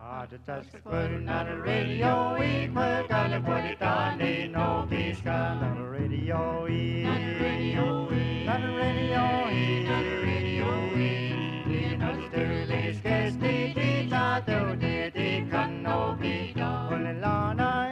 Putting on the radio, we put on the put it on, ain't no peace on the radio, on the radio, on the radio, on the radio, in the Sturley's guest, they thought they can no be done. Well, Lana,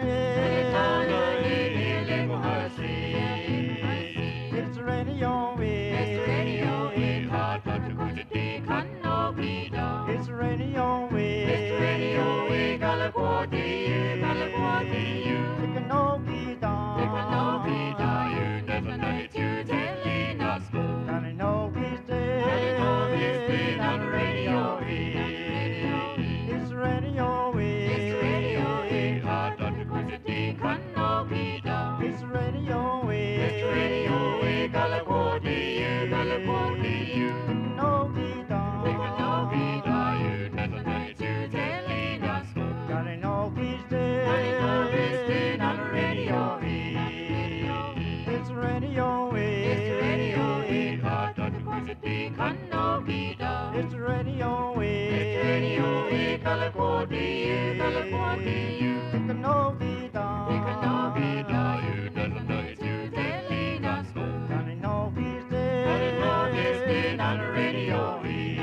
it's the radio, it's the radio, hard but the good they can no be done. It's the radio, it's the radio, California, California, they can no be done. They can no be done. You never know it, you telling us good. Can I know he's dead? Can I know he's dead on the radio? It's the radio, it's the radio, hard but the good they can no be done. It's the radio, it's the radio, California, California, no be done. They can no be done. You never know it, you telling us good. Can I know he's dead? Can I know he's dead on the radio? It's the radio, it's the radio, hard but the good they can no be done. It's the radio, it's the radio, California, California, they can no be done. They can no be done. You never know it, you telling us good. Can I know he's dead? Can I know he's dead on the radio?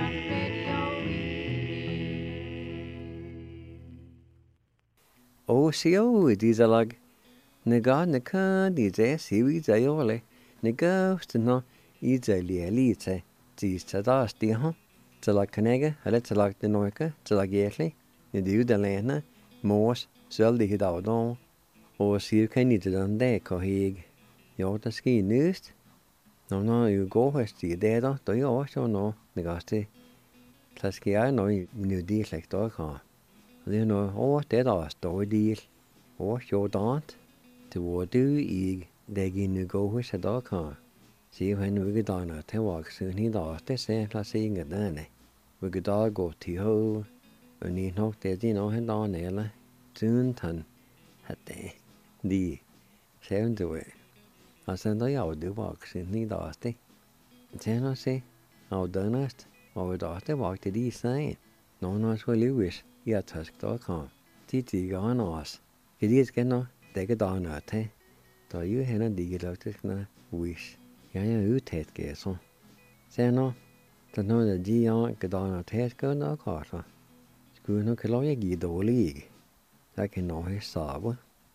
O sio dizalag nega neka dize siwi zayole nega stno izalielite distadas diha tala kanega ale tala denoika tala getli nidu dalena mos söldi hidawdon o siu kanite dande kohig jota ski nust no you go hesti deda to yo so no negaste klaskia no nu di slektor ka det nå det da står deal og så dant til hvor du I det gine gå hos da kan se han vi dana til vaksen I da det se plasseringen der ne vi da gå til ho og ni nok det de nå han da nede tun han hatte de sen du altså da jeg du vaksen I da det sen og se og danast og da det var det de sagde nå så Lewis ja task da kan titi ganas det skal nå det kan da nå til da jo henne de lagte na wish ja utet ge så se nå da nå det de ja kan da nå til skal nå kasa skulle nå klare jeg gi dårlig det kan nå save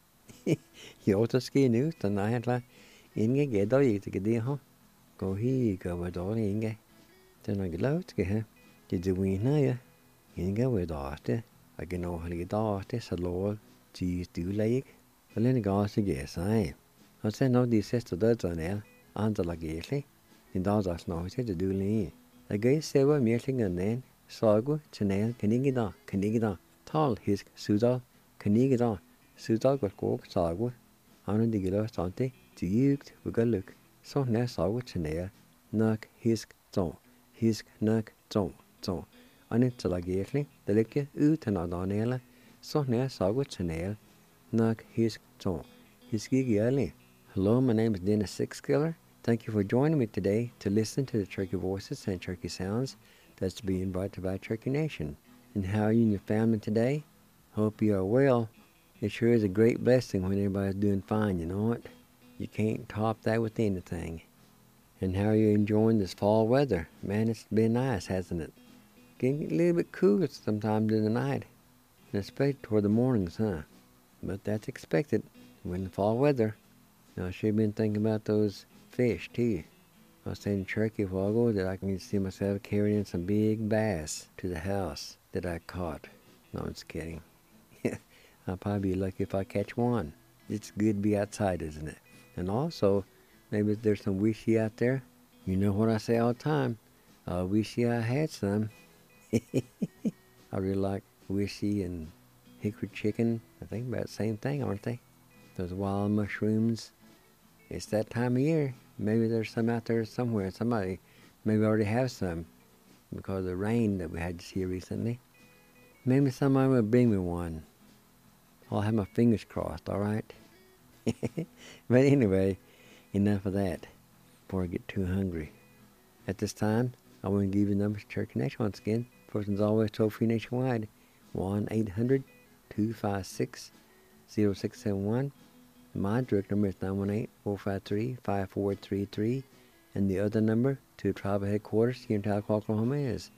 jo det skal nu da nej la ingen ge da ikke det ha gå hi gå var dårlig ingen det er glad skal have det wina ja ingen ved det jeg kan nå lige det så lov til du læg og længe går sig ge sig og så når de sidste der er andre lagelig en dag der snart til du læg jeg gav se hvad mere ting så gå til nær kan ikke da tal hisk sudal kan ikke da sudal går så gå han de gælder sådan det dybt vi kan lykke så nær så gå til nær nok hisk nok så Anit talagierli, delike utana danele, so near sagu chanel, nak his to. His gigiali. Hello, my name is Dennis Sixkiller. Thank you for joining me today to listen to the Turkey voices and Turkey sounds that's being brought to by Turkey Nation. And how are you and your family today? Hope you are well. It sure is a great blessing when everybody's doing fine, you know it? You can't top that with anything. And how are you enjoying this fall weather? Man, it's been nice, hasn't it? Getting a little bit cooler sometimes in the night, and especially toward the mornings, huh? But that's expected when the fall weather. Now, I should have been thinking about those fish, too. I was saying in Turkey a while ago that I can see myself carrying some big bass to the house that I caught. No, I'm just kidding. I'll probably be lucky if I catch one. It's good to be outside, isn't it? And also, maybe there's some wishy out there. You know what I say all the time. I wish I had some. I really like wishy and hickory chicken. I think about the same thing, aren't they? Those wild mushrooms. It's that time of year. Maybe there's some out there somewhere. Somebody maybe already have some because of the rain that we had this year recently. Maybe somebody will bring me one. I'll have my fingers crossed, all right? But anyway, enough of that before I get too hungry. At this time, I want to give you the numbers to Turkey Nation once again. Persons always toll free nationwide. 1-800-256-0671. My direct number is 918-453-5433. And the other number to tribal headquarters here in Talcott, Oklahoma is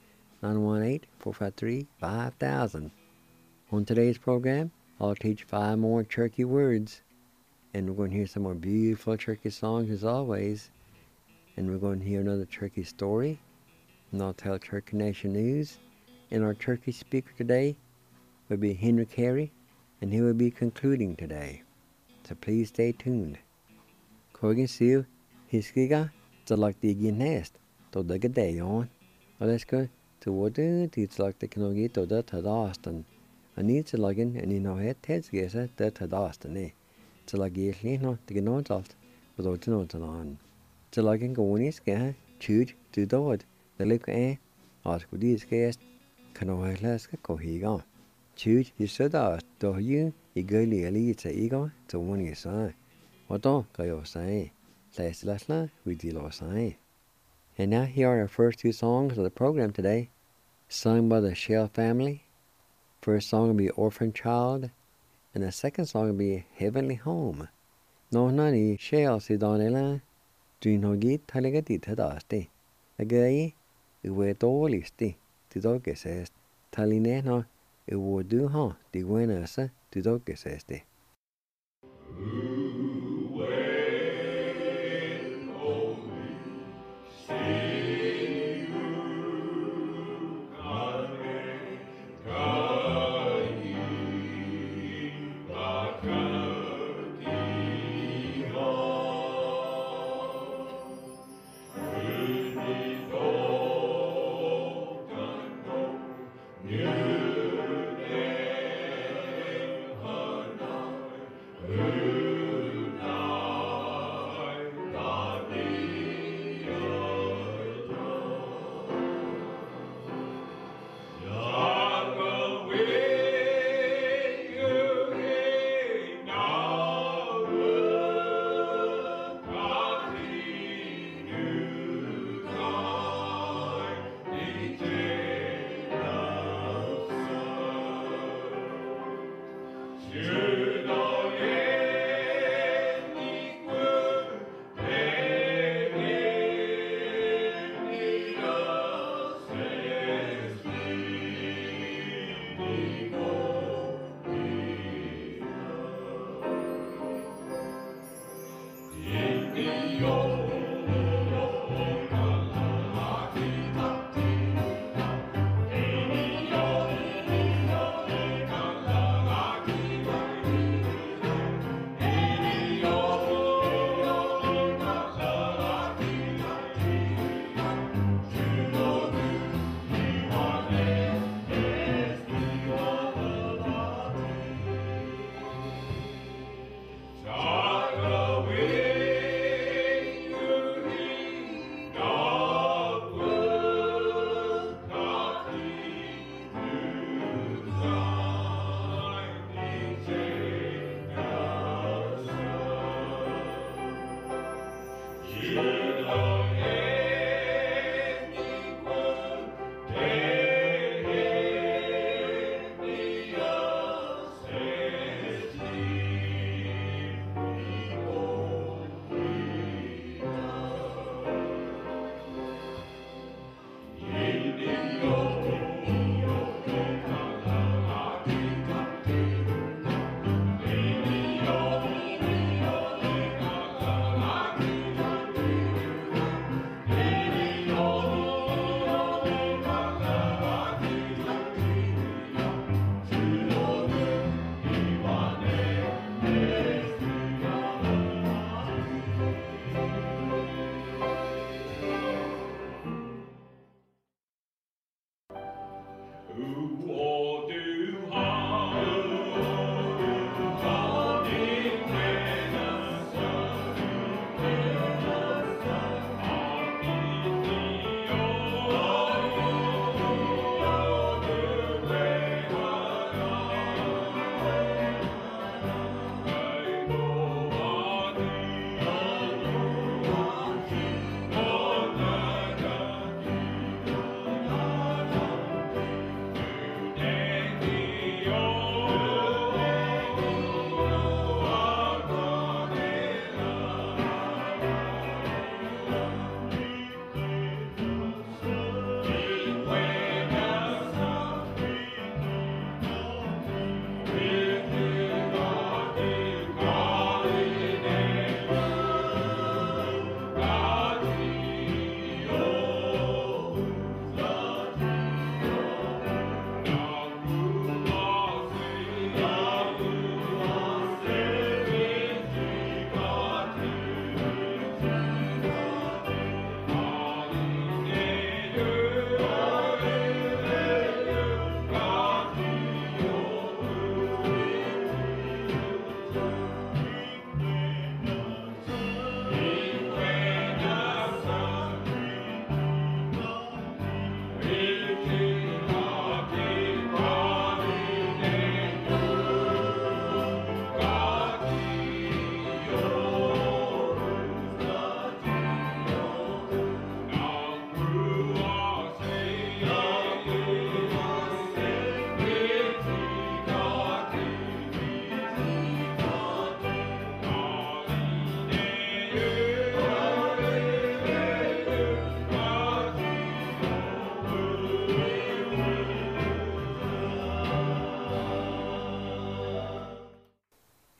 918-453-5000. On today's program, I'll teach 5 more Cherokee words. And we're going to hear some more beautiful Cherokee songs as always. And we're going to hear another Cherokee story. And I'll tell Cherokee Nation News. And our Cherokee speaker today will be Henry Carey. And he will be concluding today. So please stay tuned. Kogan Seal, Hiskiga, Zalakdigi Nest, Todaga Dayon. Let's go to water, Tizlak the Kanogi, Toda Tadastan. I need to log in and you know it, Ted's Gesa, the Tadastan, eh? Zalagi, no, the notes off, without the notes on. Zalagin Gonis, Gah, Chuge, to Dod, the Lake, ask with these guests, Kanohilaska, Kohiga. Chuge, you said that, though you, eagerly elite, ego, to one you say. What don't go say? Last we deal say. And now here are our first 2 songs of the program today, sung by the Shell family. First song will be Orphan Child, and the second song will be Heavenly Home. No nani Shell si donela, Drinogi talegati tadasti. Again, it were listi, to doges, Talineno, it would do huh, the winners to doges.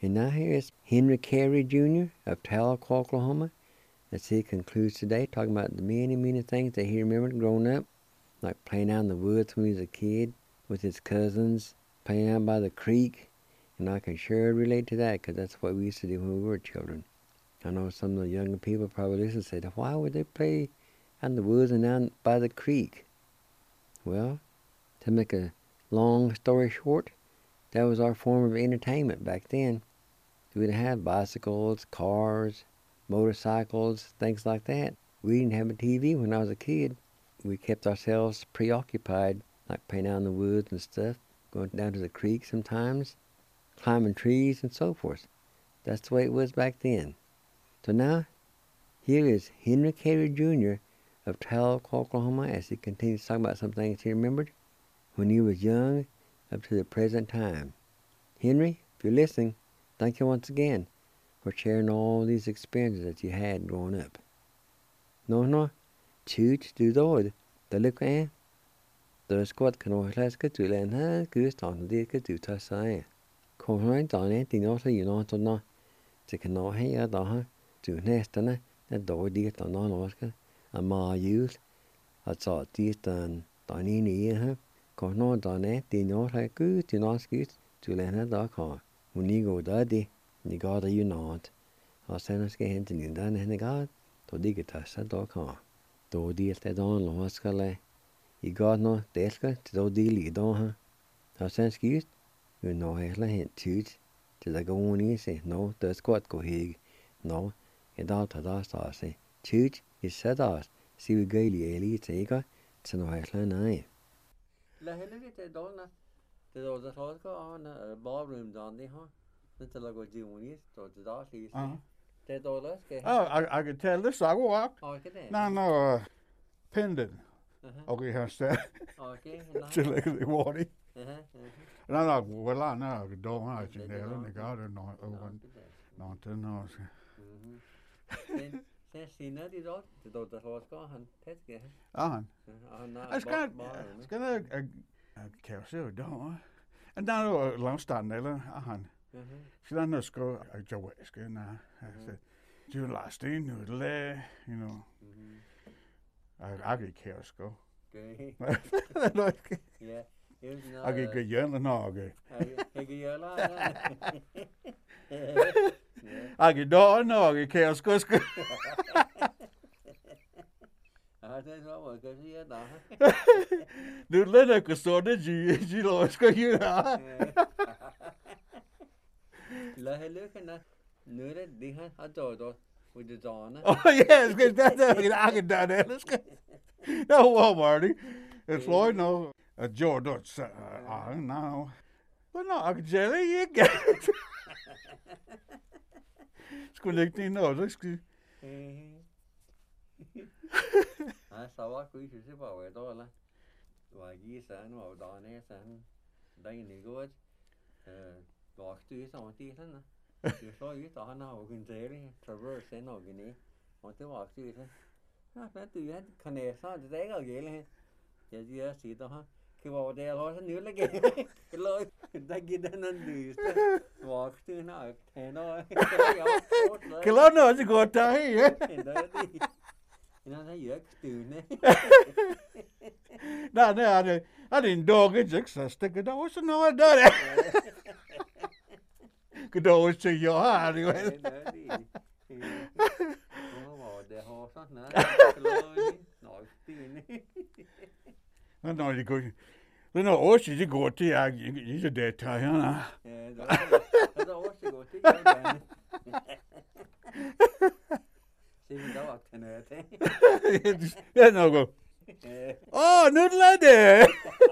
And now here is Henry Carey Jr. of Tahlequah, Oklahoma, as he concludes today, talking about the many, many things that he remembered growing up, like playing out in the woods when he was a kid with his cousins, playing out by the creek. And I can sure relate to that, because that's what we used to do when we were children. I know some of the younger people probably listen and say, why would they play out in the woods and down by the creek? Well, to make a long story short, that was our form of entertainment back then. We didn't have bicycles, cars, motorcycles, things like that. We didn't have a TV when I was a kid. We kept ourselves preoccupied, like playing out in the woods and stuff, going down to the creek sometimes, climbing trees and so forth. That's the way it was back then. So now, here is Henry Carey Jr. of Tahlequah, Oklahoma, as he continues to talk about some things he remembered when he was young up to the present time. Henry, if you're listening, thank you once again for sharing all these experiences that you had growing up. No, chooch du dåd, det lycka är. Det skott kan och läska till en här kustan det kan du ta sig. Kommer inte an ett inåt så inåt och nå. Det kan nå här då du nästan det då dit och nå ska. Amma ljus att så dit den i här. Kommer nå då nej det inåt här kus till nå skit till en här då kan. Och ni går där det. Ni går där ju nåt. Och sen ska hämta in den här går. Då det tar sig då kan. Då det är då nå ska le. I går nå det ska då det li då ha. Och sen skit. Vi nå hela helt tydligt. Til der går hun i sig, nå, der er godt gå hæg. Nå, i dag tager der stå sig. Tygt, i sætter os, så vi gør lige til nå helt nej. La helvete til dårlig, det er der så skal og ballroom down det her. Det er der går de hun i, så det der lige. Det er dårlig skal. Oh, I could tell this I walk. Okay. No, pendant. Okay, how's that? Okay. To look at the water. No, well, I know I don't know. It's in there, and they got it. No, no. Sen senere de dog, det dog der så skal han tæt skal. It's gonna carousel, don't I? And now Longstone, så der er sgu Joaske, du last in, du læ, you know. I get carousel. Okay. Yeah. I get good yelling, okay. I get yelling. I get dog, no, I get carousel. Det så var det siger der. Du lænder kan stå det de lå skal jo. La helvete nu det har dog with the dawn. Oh yes, I can do that. No, Marty. It's Lloyd, no. George, no. But no, I can jelly, you get it. Skulle ikke det noget, det skal. Nej, så var det ikke så bare då eller. Var gi sen og dagen sen. Dagen i går. Vagt du så det sådan. Du så ut og han har kun det traverse den og gni. Og det var du det. Ja, du had kan jeg så det der og gælde. Jeg siger sig der. Kan var det også nylig gælde. Lå der gider den du. Vagt du nok. Kan lå noget så godt der her. Nó thấy dễ từ nè. Nej, I didn't dog it, just stick it out. So no, I done it. Could always say your heart anyway. Det har sådan noget. Nå, det no, you go. No, også det går til at ikke det tager her. Ja, det også går til at Ja, no go. Oh, nu lad det.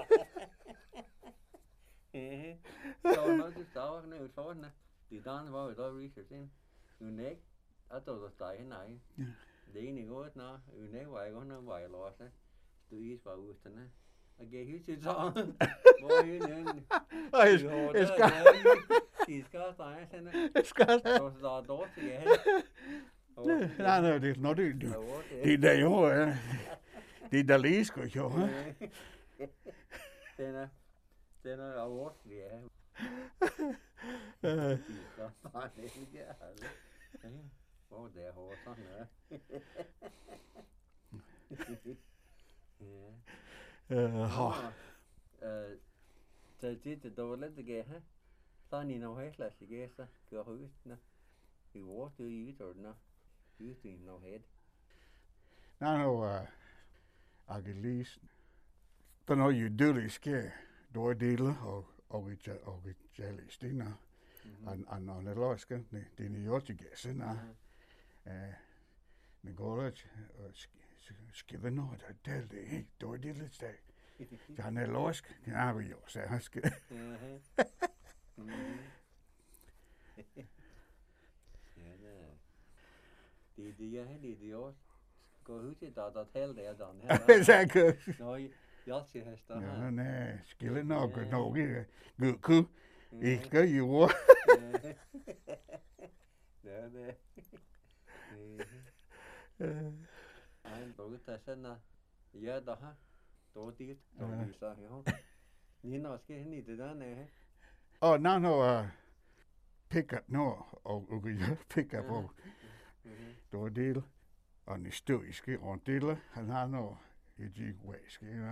Så når du står ned sådan, det der var jo der research ind. Unik, at der står nej. Det ene godt nå, unik var jeg godt nok var jeg låst. Du is var ude sådan. Og gav hit til så. Hvor hende. Det skal stå sådan. Det skal. Så der dårligt ja. Nej, det er noget det er der jo. Det er der lige sgu jo. Den er jo ja. Hvor det er hårdt sådan her. Så det dårligt det gør her. Så er ni noget helt last det så gør huset i hvor det i udordner. Ude noget helt. No, I can least. Don't know you do this care. Door dealer og jelly stina. And on the losk, the New York gets na. The college skiven no der tell the door dealer stay. Han er losk, kan jeg jo sige. Det er også. Gå ud til der tæl der den her. Säkert. Nej, jag ser hästar här. Ja, nej, skille nok ku. Ikke jo. Det. Nej, dog det sen ja der har. Dog dit, dog så jo. Ni når skal hen i det der næ. No, pick up no, og pick up og. Door deal. Og ni stoiske rundt dealer, han har no i væske, ja.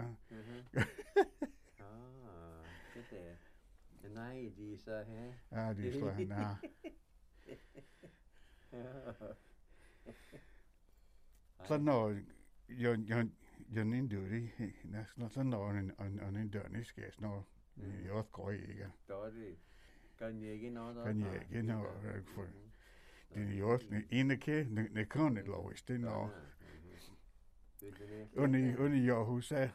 Det. Nej, de så her. Ja, de slår han her. Så når jeg indører næsten så når en indører skal når jeg også går ikke. Der det. Kan jeg ikke noget der. Kan jeg ikke noget for. Det er jo også en kæ, ne kan ikke lov i det når. Under jeg huset.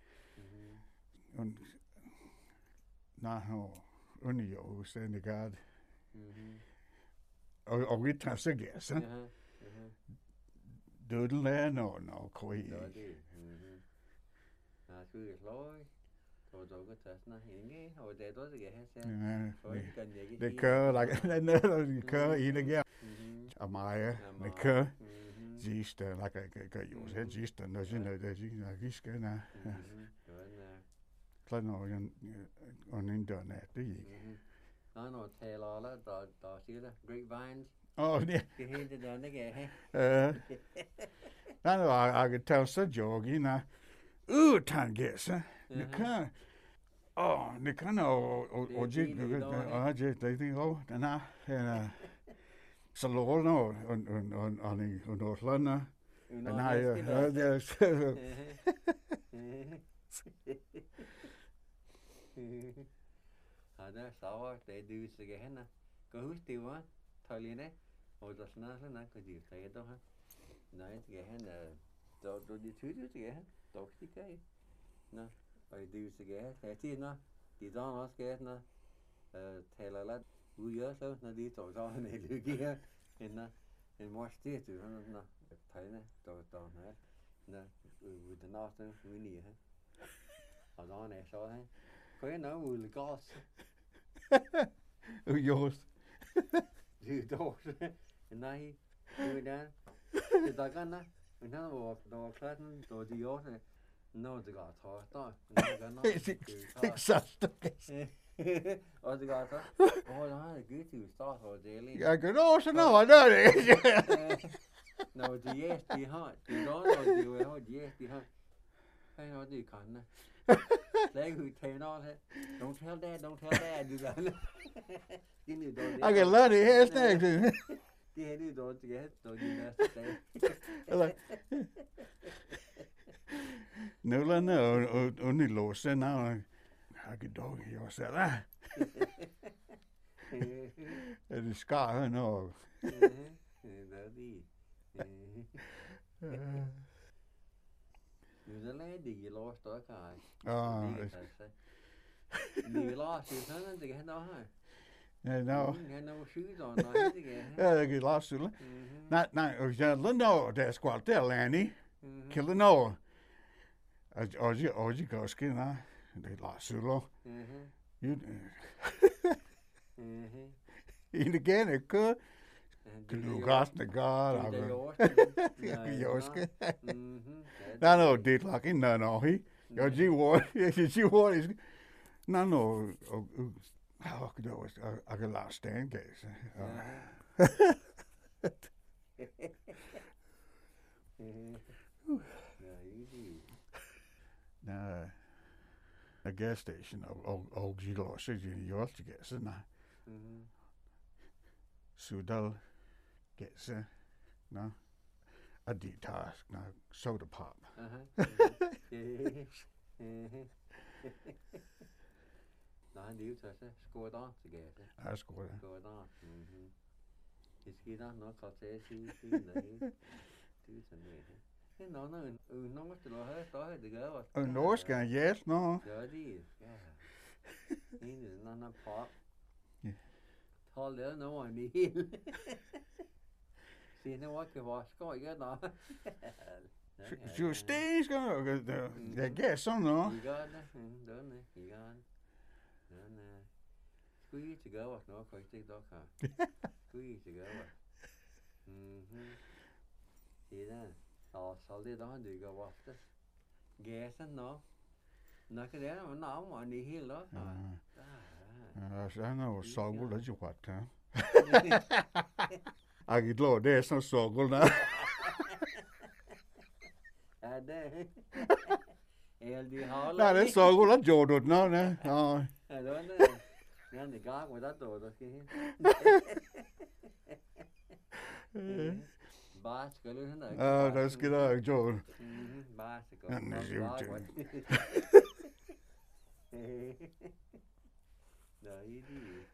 Under jeg huset ne gad. Og vi tager sig gas, så. Dødel er når koi. Nej, skal vi slå. Så dog at tage sådan en og det er også det her så. Det kører der det kører i det der. Og mig, det kører. Sidste, like jo så sidste, når det skal na. Så når jeg on internet det gik. Nej, når taler alle der siger det grapevines. Det. Det hele der ikke her. Nej, jeg kan tage så jogging na. Tangessa. Det kan. Det kan og det den er så låner og Norrland. Nej, der sauer, det du skal hen. Gå husk det var Tallinne og der snart kan de tage der her. Nej, det skal hen der de tyder det her. Dog det kan. Nå, og det skal have. Det er nå. De der også skal nå. Taler lidt ud så når de tager så en lykke her. En måske det du nå. Tallinne der her. Nå, ud den næste uge her. Og der er så her. Kan jeg nå ud gas. Just. Det dog. Nej. Det der kan nå. Men der var klatten, der de også. Nå, det går tråd der. Exakt. Og det går så. Der er det godt start for det lige. Jeg kan også nå det. Nå, de har. De har de har. Hey, no, det kan. Like who turn all that. Don't tell that. Do that. I can learn it here next. Det du don't get. Don't you næste dag. Nullerne og låse nå. Jeg kan dog jo så der. Det skal nå. Det er det. Nu der lader de låse der kan. Det låse sådan det kan nå her. Ja, nå. Han er syg og nej det kan. Ja, det kan låse det. Nej, og jeg lå der skal der Lanny. Kille nå. Og jeg går skin na. Det låse det. In again it could. Du græsne gør. No, det like no. Jeg siger what is. No. Oh, I got a lot of stand gates. Now, a gas station og gillar sig ju alltid gäsa na. Sudal gäsa na. A detask na soda pop. Nej, det er jo så skåret til gæste. Ja, skåret. Skåret. Det sker der nok godt til at sige der helt. Det er sådan det. Det er noget noget til at have så det gør også. Og norsk er yes, no. Ja, det er. Ja. Det er en anden pop. Hold det nu en hel. Se nu hvad kan være skår ikke der. Så sten skal jeg gas sådan noget. I gør det. Det er det. I gør det. Squeeze to go off, no, quite take dog car. Squeeze to go off. See that? I'll solid on, do you go off this? Gas and no. Knock it down, no, on the hill, no. I know, soggle, that's your what, huh? I get low, there's no soggle now. Nej, det er soggle, that's your no, no. I don't know. Yan the guy with that door, okay? Bicycle, isn't it? Oh, that's good, Joe. Bicycle. And there's you too. No, you do.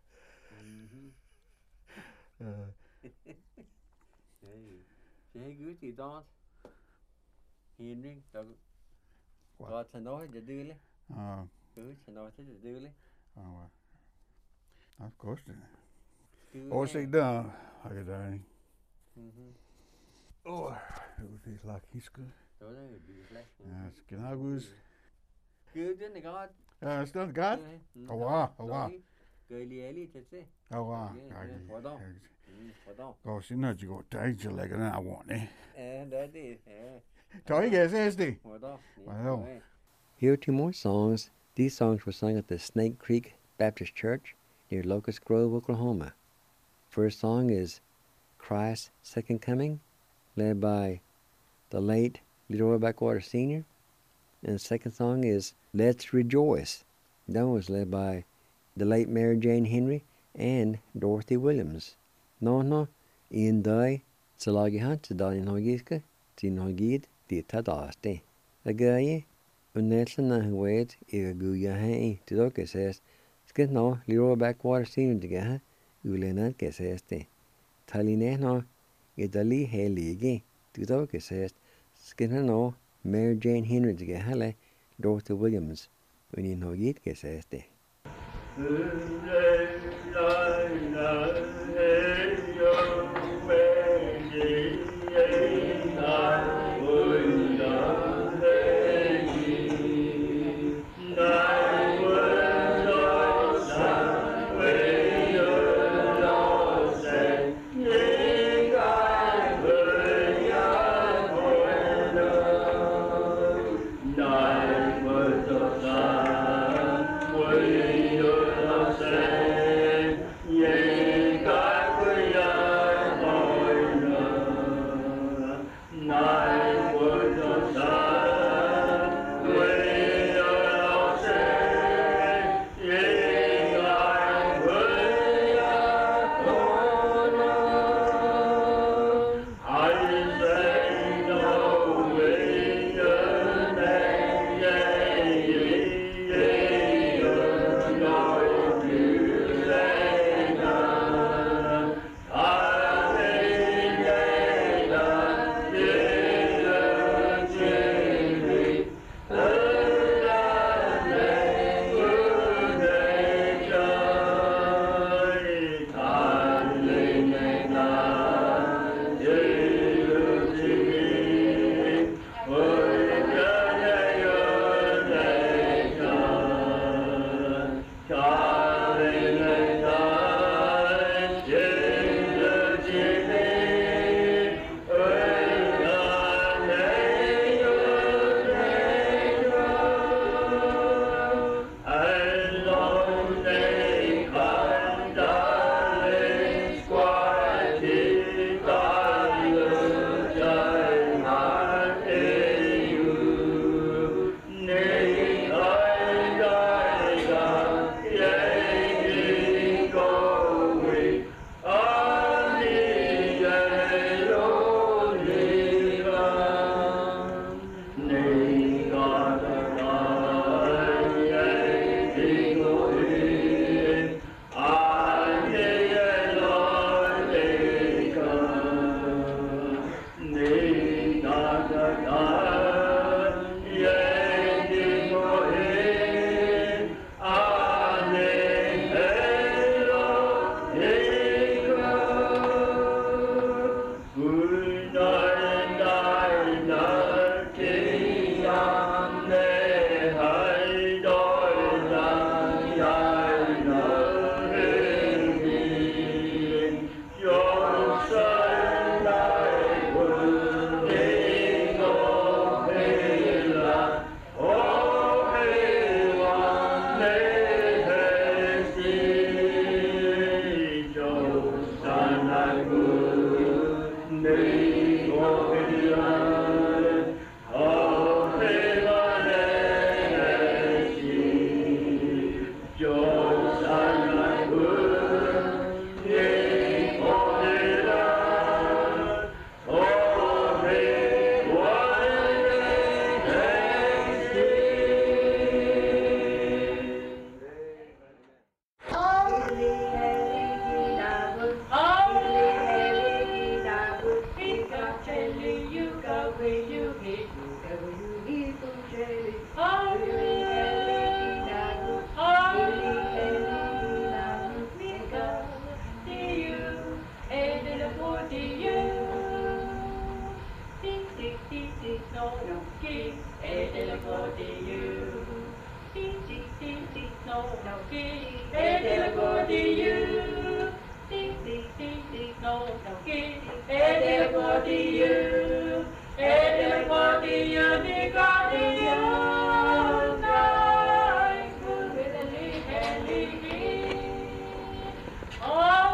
Hey, good, you don't. Henry, God, to know it, you do it. Good, to know it, you do it. Oh, of course. Oh, see, down. I got that. Oh, it would be like he's good. Yes, can I was. Good, didn't it, God? It's not God. Oh, wow. Good, Oh, wow. Pardon. Gosh, you know, you go danger like an hour, want eh? And that is, Tell you guys, SD. Well. Here are two more songs. These songs were sung at the Snake Creek Baptist Church near Locust Grove, Oklahoma. First song is Christ's Second Coming, led by the late Leroy Backwater Sr. And the second song is Let's Rejoice. That was led by the late Mary Jane Henry and Dorothy Williams. No, in day, Salagihan, Tadani Hogiska, Tinogid, the Tadaste. A guy, Unetla Wade, Iguya Hay, Tidoka says, Skit no, Leroy Backwater Senior Digaha, Ulena Geseste. Taline no, Idali Haligi, Tidoka says, Skit no, Mary Jane Henry Digahale, Dorothy Williams, Unin Hogit Geseste. no, kitty, hey, little Gordy, you. Dee, dee, dee, dee, no, kitty, hey, little Gordy, you. Hey, little Gordy, you, the Gordy, you. Night, with a little Helly, oh,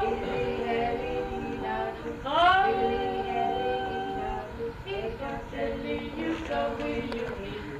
you go with you.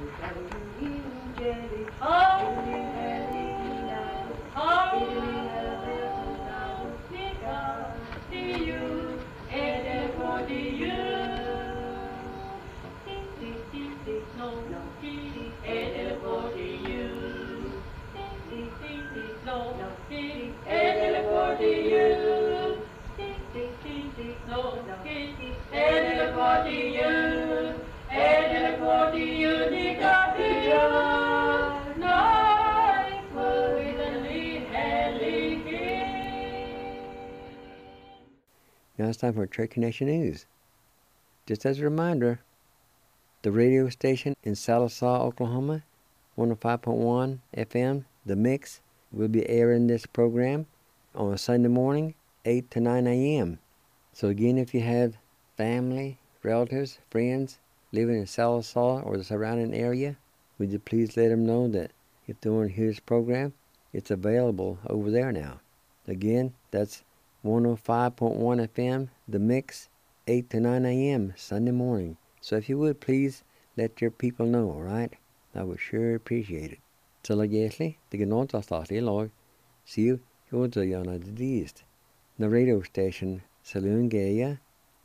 Now it's time for Trade Connection News. Just as a reminder, the radio station in Sallisaw, Oklahoma, 105.1 FM, The Mix, will be airing this program on a Sunday morning, 8 to 9 a.m. So again, if you have family, relatives, friends living in Sallisaw or the surrounding area, would you please let them know that if they want to hear this program, it's available over there now. Again, that's 105.1 FM, The Mix, 8 to 9 a.m. Sunday morning. So if you would, please let your people know, all right? I would sure appreciate it. Så lagäsli, det går något att starta i lag. Siu, hur det gärna det dist. The radio station, Saloon Gaya,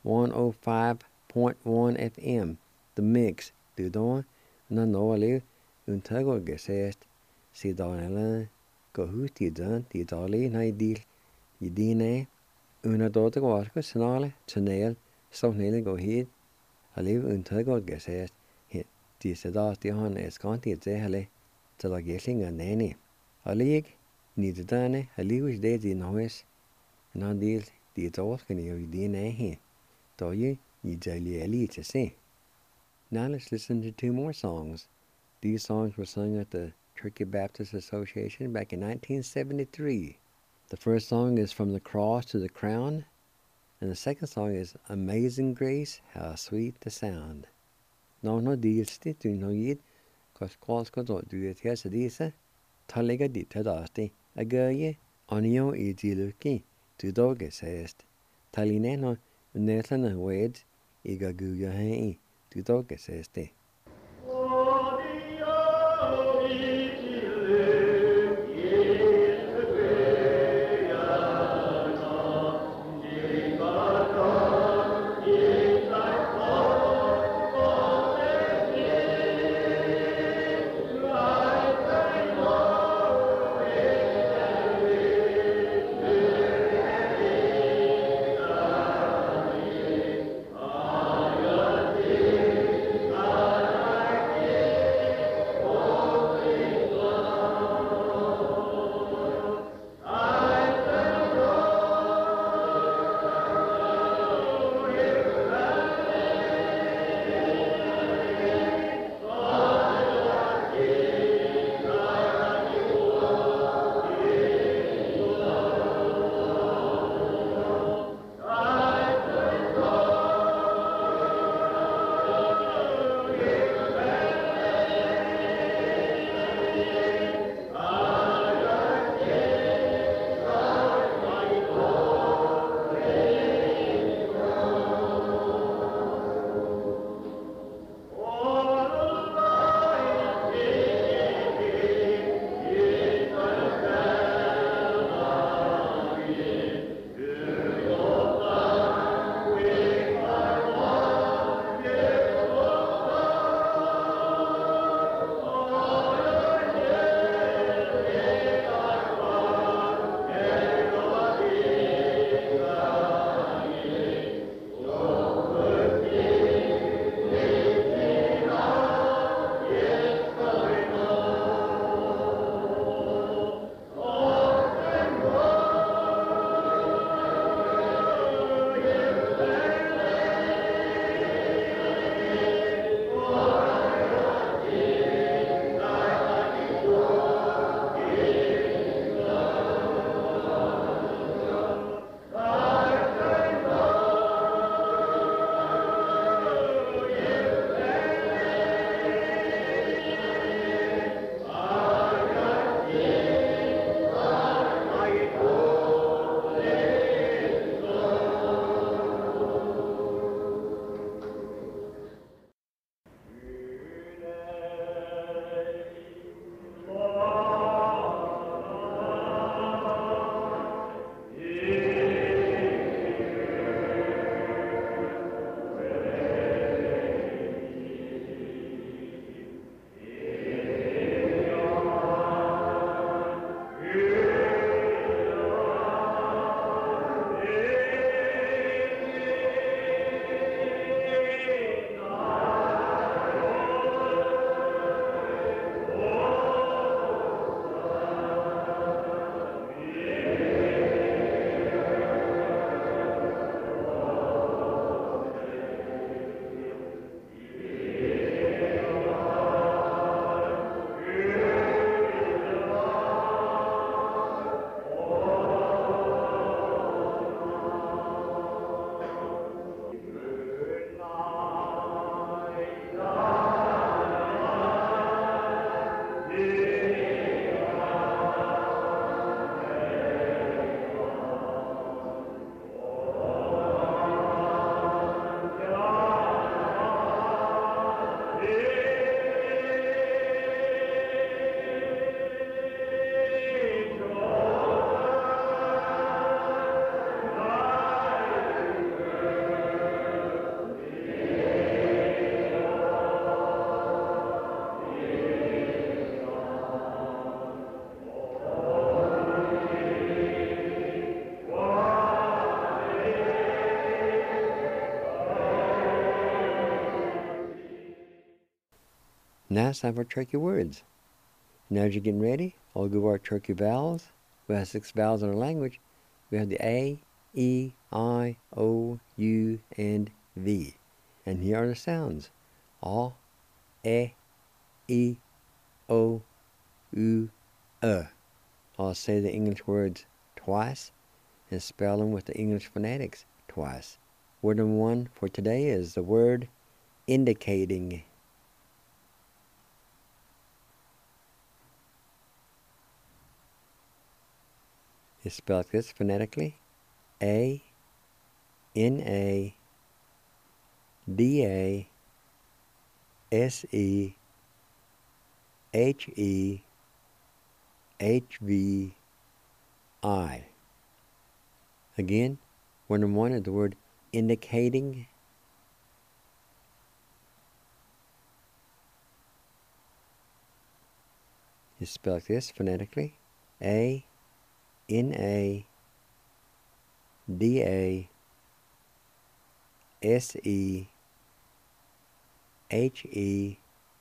105.1 FM, The Mix, du då, när några liv, untagår gesest, sidorna, gå hus tidan, tidali, nej dil, idine, una dota går snarle, tunnel, sonele gå hit, aliv untagår gesest, disse dati han eskanti zehale, til lageslinga nani. Alig, nidane, aligus de di noes, nan dil, di doskan yo idine he. Doye, yidali ali to see. Now let's listen to two more songs. These songs were sung at the Turkey Baptist Association back in 1973. The first song is From the Cross to the Crown, and the second song is Amazing Grace, How Sweet the Sound. No dielsti tu no yid, cos qualsco do du et hes adisa, talega di tadasti, agaye, onio idiluki, tu doges est, talineno, nethan wed, igaguya hei, tu doges este. Oh, Now it's time for turkey words. Now as you're getting ready, I'll go over our turkey vowels. We have 6 vowels in our language. We have the A, E, I, O, U, and V. And here are the sounds. A, E, O, U, I'll say the English words twice and spell them with the English phonetics twice. Word number 1 for today is the word indicating. It's spelled like this phonetically. A, N-A, D-A, S-E, H-E, H-V-I. Again, word number 1 is the word indicating. It's spelled like this phonetically. A, N-A, D-A, S-E, H-E,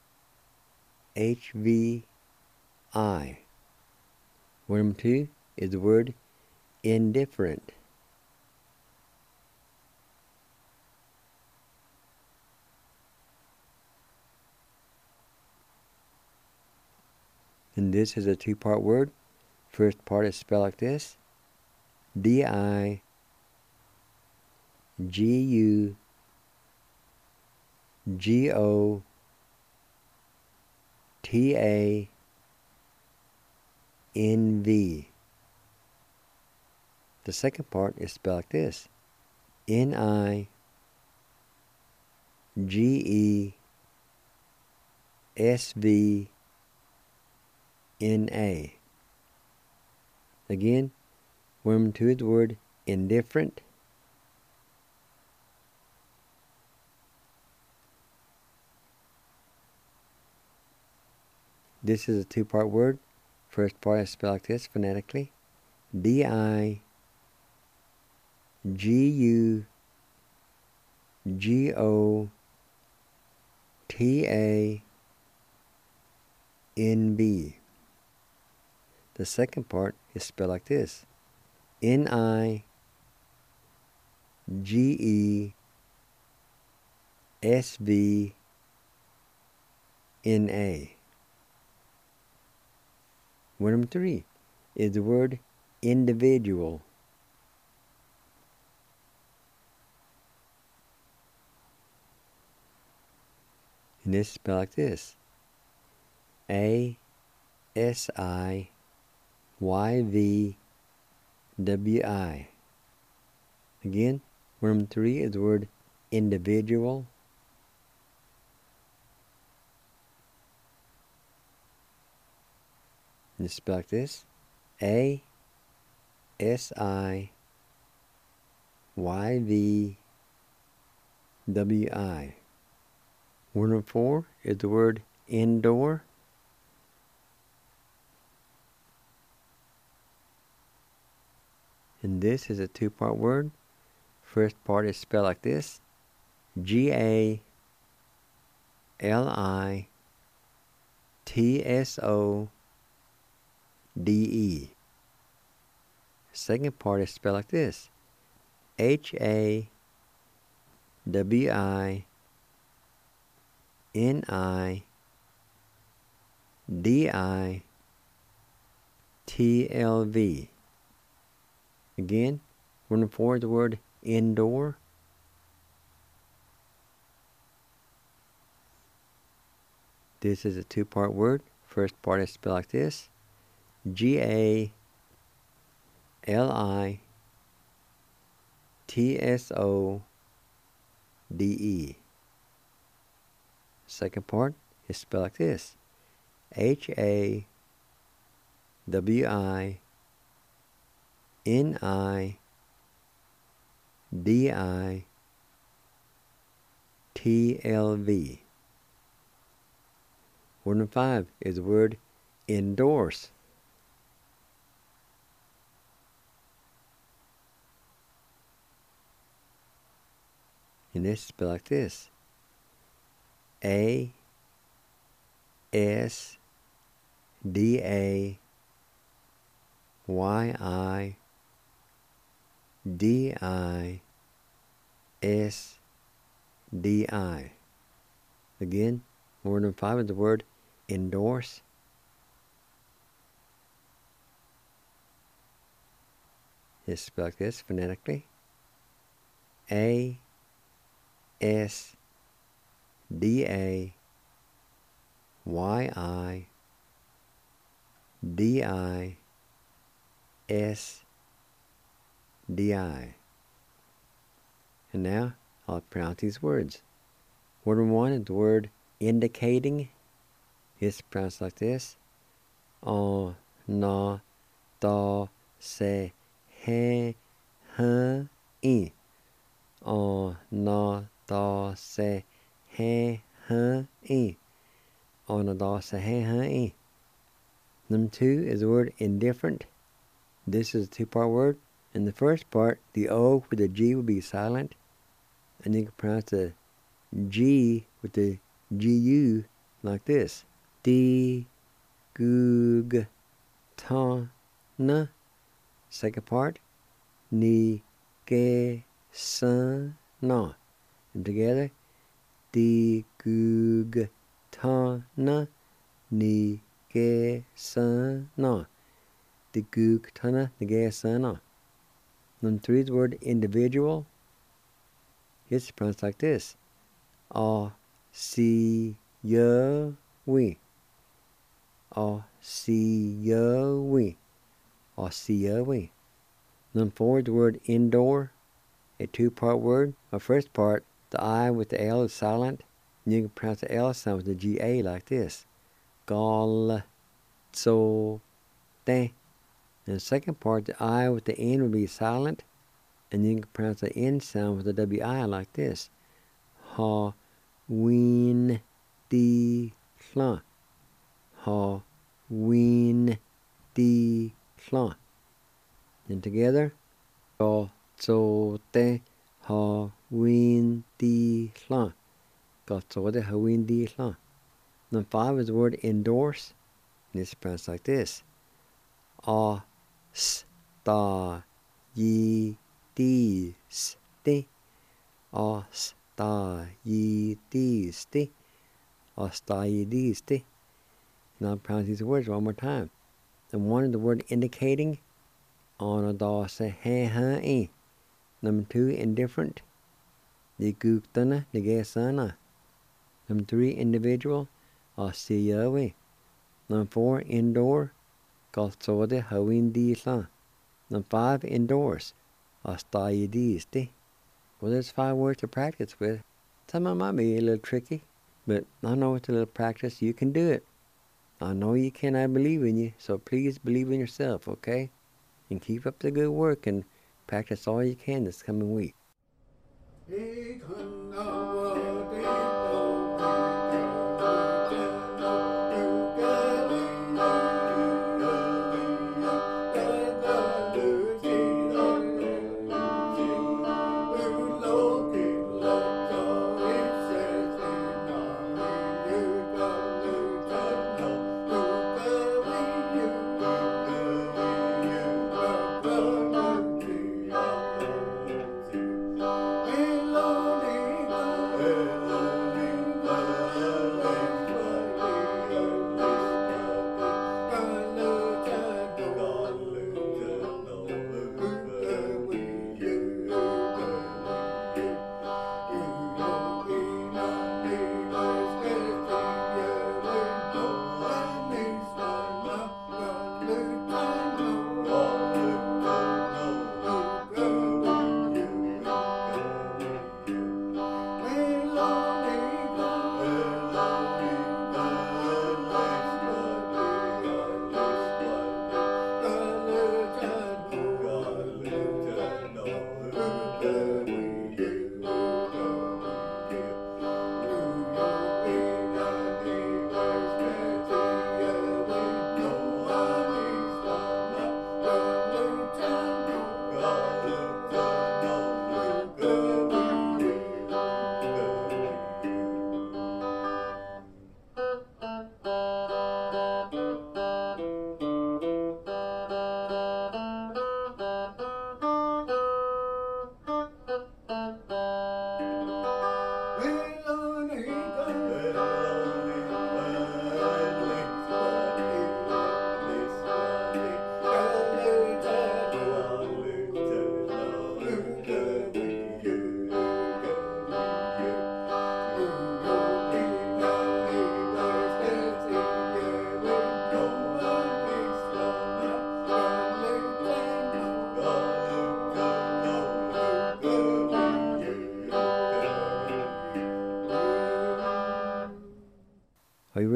H-V-I. Word number 2 is the word indifferent. And this is a 2-part word. First part is spelled like this. D-I-G-U-G-O-T-A-N-V. The second part is spelled like this. N-I-G-E-S-V-N-A. Again, word number 2 is the word indifferent. This is a 2-part word. First part is spelled like this phonetically. D-I-G-U-G-O-T-A-N-V. The second part is spelled like this. N-I-G-E-S-V-N-A. Word number 3 is the word individual. And this is spelled like this. A-S-I-Y-V-W-I. Again, word number 3 is the word individual. And it's spelled like this. A-S-I-Y-V-W-I. Word number 4 is the word indoor. And this is a 2-part word. First part is spelled like this. G-A-L-I-T-S-O-D-E. Second part is spelled like this. H-A-W-I-N-I-D-I-T-L-V. Again, word number 4 is the word indoor. This is a 2-part word. First part is spelled like this. G-A-L-I-T-S-O-D-E. Second part is spelled like this. H-A-W-I-N-I-D-I-T-L-V. Word number 5 is the word endorse. And this is spelled like this. A-N-D-O-R-S-E. S D A Y I D I S D I. Again, word number 5 is the word endorse. It's spelled like this phonetically. A S D A Y I D I S D I. And now I'll pronounce these words. Word number 1 is the word indicating. It's pronounced like this. On, na, da, se, he, huh, I. On, na, da, se, he, huh, I. On, na, da, se, he, huh, I. Number 2 is the word indifferent. This is a 2-part word. In the first part, the O with the G will be silent. And you can pronounce the G with the GU like this. D, goog, ta, na. Second part, ni, ge, san, na. And together, di, goog, ta, na, ni, ge, san, na. Di, goog, ta, na, ni, ge, san, na. Number 3 is the word individual. It's pronounced like this. A, si, yo, we. A, si, yo, we. A, si, yo, we. Number 4 is the word indoor. A 2-part word. The first part, the I with the L is silent. And you can pronounce the L sound with the GA like this. Gal, so, te. And the second part, the I with the N will be silent. And you can pronounce the N sound with the WI like this. Ha, win, di, hla. Ha, win, di, hla. And together, ga, so, te, ha, win, di, hla. Ga, so, te, ha, win, di, hla. Number 5 is the word endorse. And it's pronounced like this. A, s, ta, yi, di, sti. A, s, ta, yi, di, sti. A, s, ta, yi, di, sti. And I'll pronounce these words one more time. And 1 is the word indicating. On, da, se, he, ha, I. Number 2, indifferent. Di, goog, ta, na, ni, ge, san, na. Number 3, individual. A, si, yo, we. Number 4, indoor. Ga, so, te, ha, win, di, hla. Number 5, indoors. A, sta, yi, di, sti. Well, there's 5 words to practice with. Some of them might be a little tricky, but I know with a little practice you can do it. I know you can. I believe in you, so please believe in yourself, okay? And keep up the good work and practice all you can this coming week.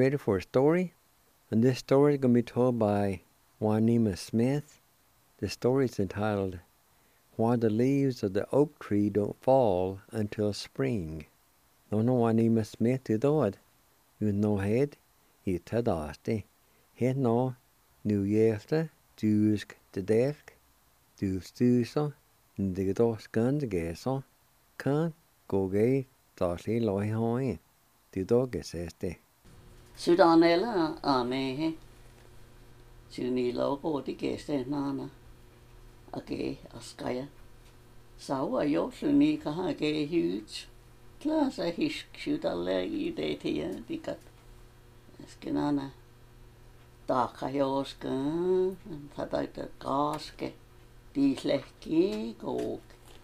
ready for a story? And this story is going to be told by Juanima Smith. The story is entitled, Why the Leaves of the Oak Tree Don't Fall Until Spring. Nå Juanima Smith I dag, nå hed, I tadasti, hed nå, nu hjerte, dusk til delk, du stuser, det då skande gæser, kan gå gæ, darslig loj høje, du då gæseste. Sudanella amehe. Suni logo di gæste nana. Age askaya. Saua jo suni kaha ge huge. Klasa hisk sudalle I det tia dikat. Skenana. Taka joska. Tadaita kaske. Dislehki kok.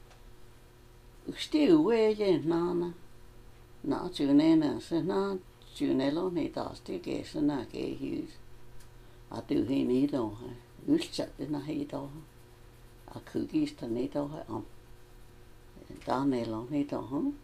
Yksi ueje nana. Na tjunena se na. Tjunelo ni taas tekeessä näkee hyys. A tyhi niitä on. Yltsätte näitä on. A kykistä niitä on. Tanelo niitä on.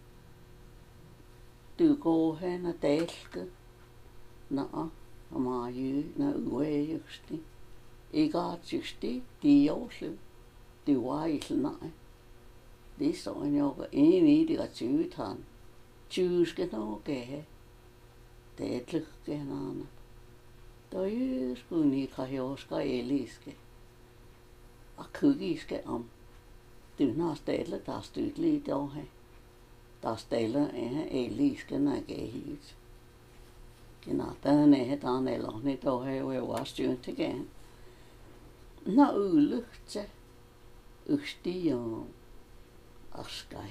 Tykohe na telkö. Na maa jyy na ue justi. Ikat justi tioslu. Tyvaisl näin. This on joka ei niitä tjyythan. Tjyyske no kehe. Teet lykkeen aina. Toi skuni kahjoska eliske. A kykiske am. Tyhnäs teille taas tyytli tohe. Taas teille eihän eliske näkee hyys. Kina tän eihän tanelo ni tohe uevastyyyn tekeen. Na ylyhtse. Yhti joo. Askai.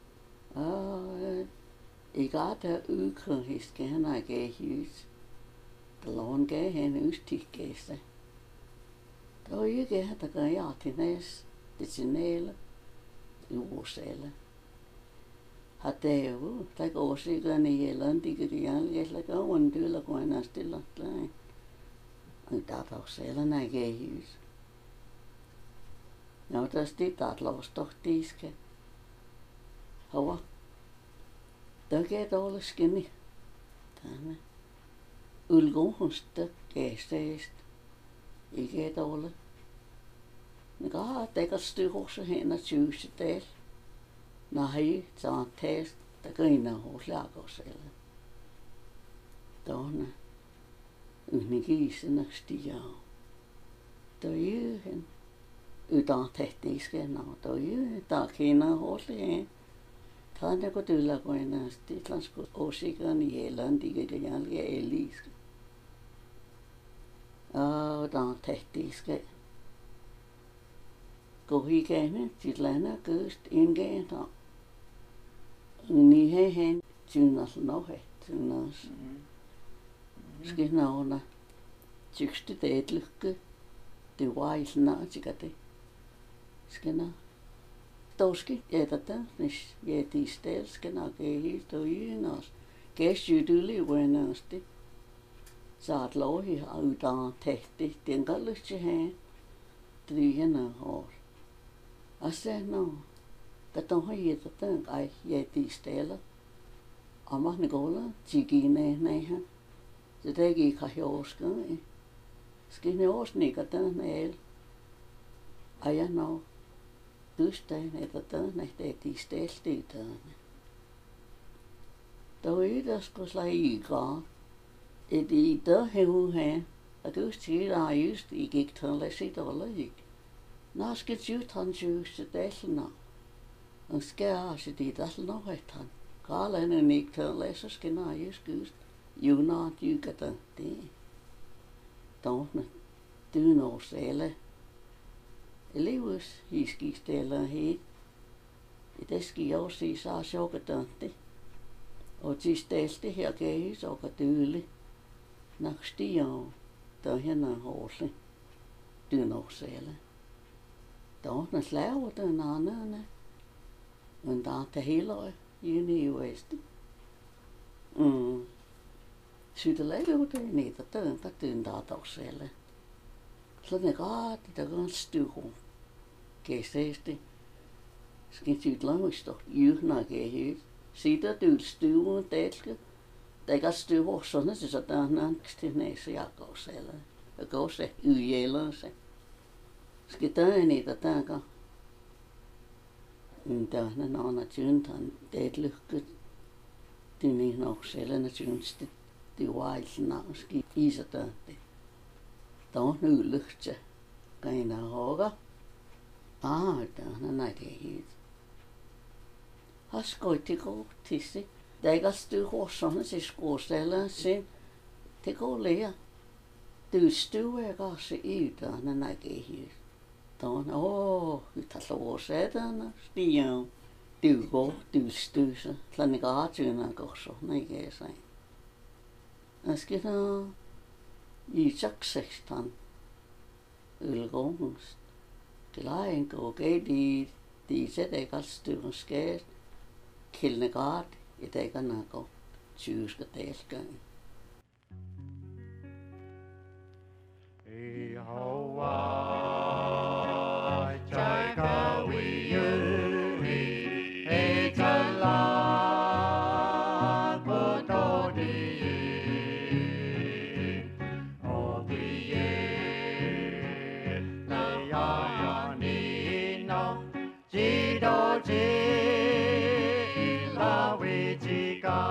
Iga der ukrigiske han er gav hus. Der lån gav han ustikgæste. Der var ikke her, der gør jeg til næs, det signale, urosale. Har det jo, der går sikkert i eller de kan gerne lægge gå rundt eller gå ind og stille klar. Og der er dog salen er gav hus. Nå, der sted der låst doch diske. Hova. Der gav dårlig skinny. Denne. Ulgohunste gæstest. I gav dårlig. Men gav dækker styrrose hen og tjuse del. Nej, så en test, der griner hos lagersælge. Denne. Unigisen og stiger. Der er hen. Utan tekniske nå. Der er der kender hos det. Tanda ko tyllä koina titlansko osikani elan digede jälkeen eliske. Dan tehtiske. Kohikene titlana kust ingena. Ni hehen tynnas nohe tynnas. Skinaona. Tyksti teetlykke. Det vaisna tikate. Skina. Toski jätetään, missä jätiin stelskenä kehistä yynäs. Kesytyli vuennasti. Saat lohi autaan tehti, tien kallitsi heen. Tryhänä hår. Asse no. Katon jätetään kai jätiin stellä. Amah nikola, tsikine näihän. Se teki kahjoskan. Skine osnikatan näil. Ajan no. Tystäin, että tänne tehtiin steltiin tänne. Toi taskos liikaa. Et I der heruhen, at du siger, at just I gik tænle sit alle ikke. Nå skal du han tjuse dælna. Og skal også de dælna højtan. Galen ikke tænle, så skal nå just gust. Juna dykket det. Dårne, du når sæle. Elevus hiskistellä hei. Iteski jousi saa sjoketantti. Otsis teilti ja kehis oka tyyli. Naksti joo. Tohjana hoosli. Tynokselle. Tohna släuotan anana. On taate hiloi. Jyni juesti. Sydäläiluuteen niitä tönkä tyyntaatokselle. Sådan kaati der ganske styr. Gæsteste. Skal til langstort jøna gæhøt. Sitter du styr delke. Eikä styy huossona se sataan nanksti neissä jakousella. Ja kouse yjellä se. Skitaan niitä täällä. Tähän naana tjuntan teet lyhkyt. Tyni nousella na tjunsti tyvailsina ski isätäänti. Tämä nyt lyhtsä. Kaina hooga. Tähän näitä hiit. Haskoitti kohtisi. Eikä styy huossona siis kuusella sen. Teko liian. Tystyy eikä se yhtään näitä hiit. Tämä yhtä luosetana stian. Tyko tystyysä. Tällainen kaatsyynä kosso näkee sain. Äsken isäksekstan ylgångst. Klaen kokei diiset eikä styrnskeet. Kilnegaard eikä nako syyska teelkään. I Hawaii, Jaika Wiyuhi, Etala, Kotodi, Opiye, Layanino, Jidoji, Lawijika,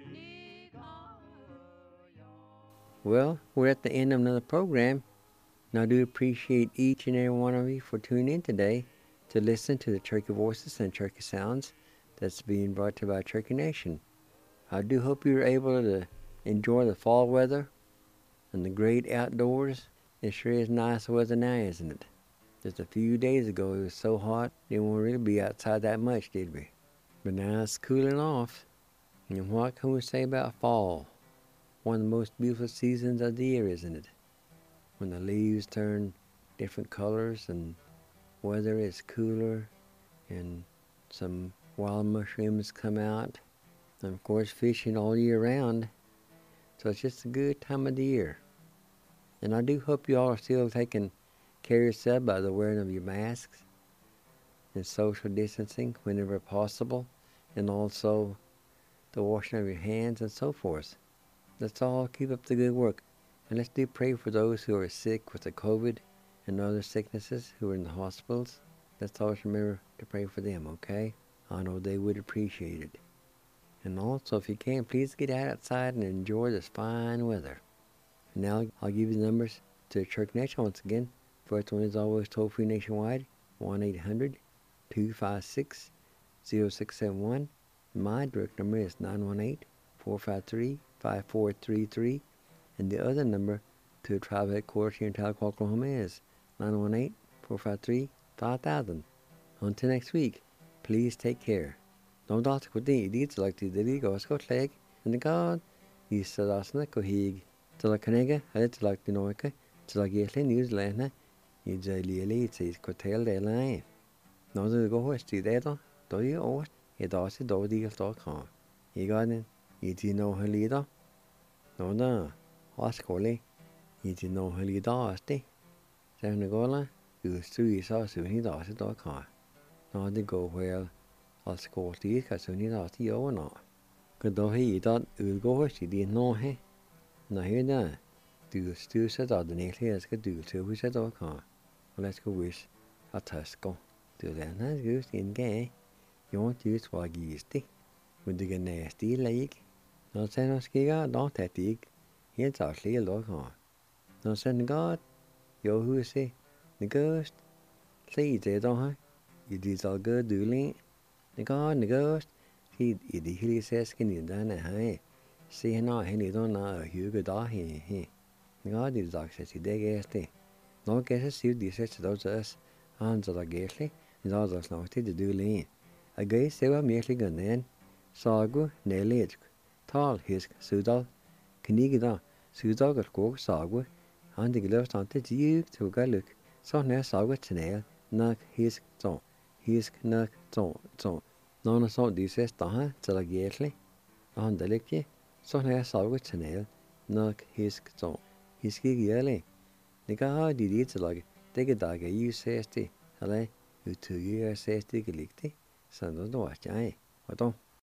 Well, we're at the end of another program. And I do appreciate each and every one of you for tuning in today to listen to the Cherokee Voices and Cherokee Sounds that's being brought to you by Cherokee Nation. I do hope you're able to enjoy the fall weather and the great outdoors. It sure is nice weather now, isn't it? Just a few days ago, it was so hot, didn't want to really be outside that much, did we? But now it's cooling off. And what can we say about fall? One of the most beautiful seasons of the year, isn't it? When the leaves turn different colors and weather is cooler and some wild mushrooms come out. And of course, fishing all year round. So it's just a good time of the year. And I do hope you all are still taking care of yourself by the wearing of your masks and social distancing whenever possible, and also the washing of your hands and so forth. Let's all keep up the good work. And let's do pray for those who are sick with the COVID and other sicknesses who are in the hospitals. Let's always remember to pray for them, okay? I know they would appreciate it. And also, if you can, please get outside and enjoy this fine weather. And now I'll give you the numbers to the Cherokee Nation once again. First one is always toll-free nationwide, 1-800-256-0671. My direct number is 918-453-5433. And the other number to the tribal headquarters here in Tahlequah, Oklahoma is 918-453-5000. Until next week, please take care. Don't ask what they eat like the Deligo Scott leg, and the God is Sadasna Kohig. Till a Canega, I let like the Noica, till I get in New Zealand, it's a lily, it's Cotel de Line. Now the go west to that, do you or it does it do deal.com. You got it, you didn't know her leader? No, ask Holly, you didn't know her leader, stay. Senegola, you through us soon he does it.com. Now they go well. I'll score these because soon he does the over now. Good though he thought it would go west, he didn't know he. Now here now, do still set out the next year's good do till we set our car. Well, let's go wish a Tusco. Do that nice goose in gay. You want to use what you used to. With the nasty leg. Now send us giga, don't that dig. Here's our little dog on. Now send the God. Yo, who is he? The ghost. Say it, don't I? You did all good doing. The God, the ghost. He says, can you done it, hey? See now, he don't know Hugo da he. God is dog says he degesti. No guesses see this says those us. Hands are gasly, and all those not to do lean. A gay sewa merely gun then. Sagu, nailed. Tall his Sudal. Knigida, Sudal got cook sagu. And the gloves on the you to go look. So now sagu to nail. Knock his zone. His knock zone. No, so this says Taha, till a gasly. On the licky. Så når jeg så til nære, nok hisk så. Hisk ikke jævlig. Det kan have de dit til lage. Det kan dage i sæs det. Eller, utuge jeg sæs det ikke ligge. Så nu er det jeg. Og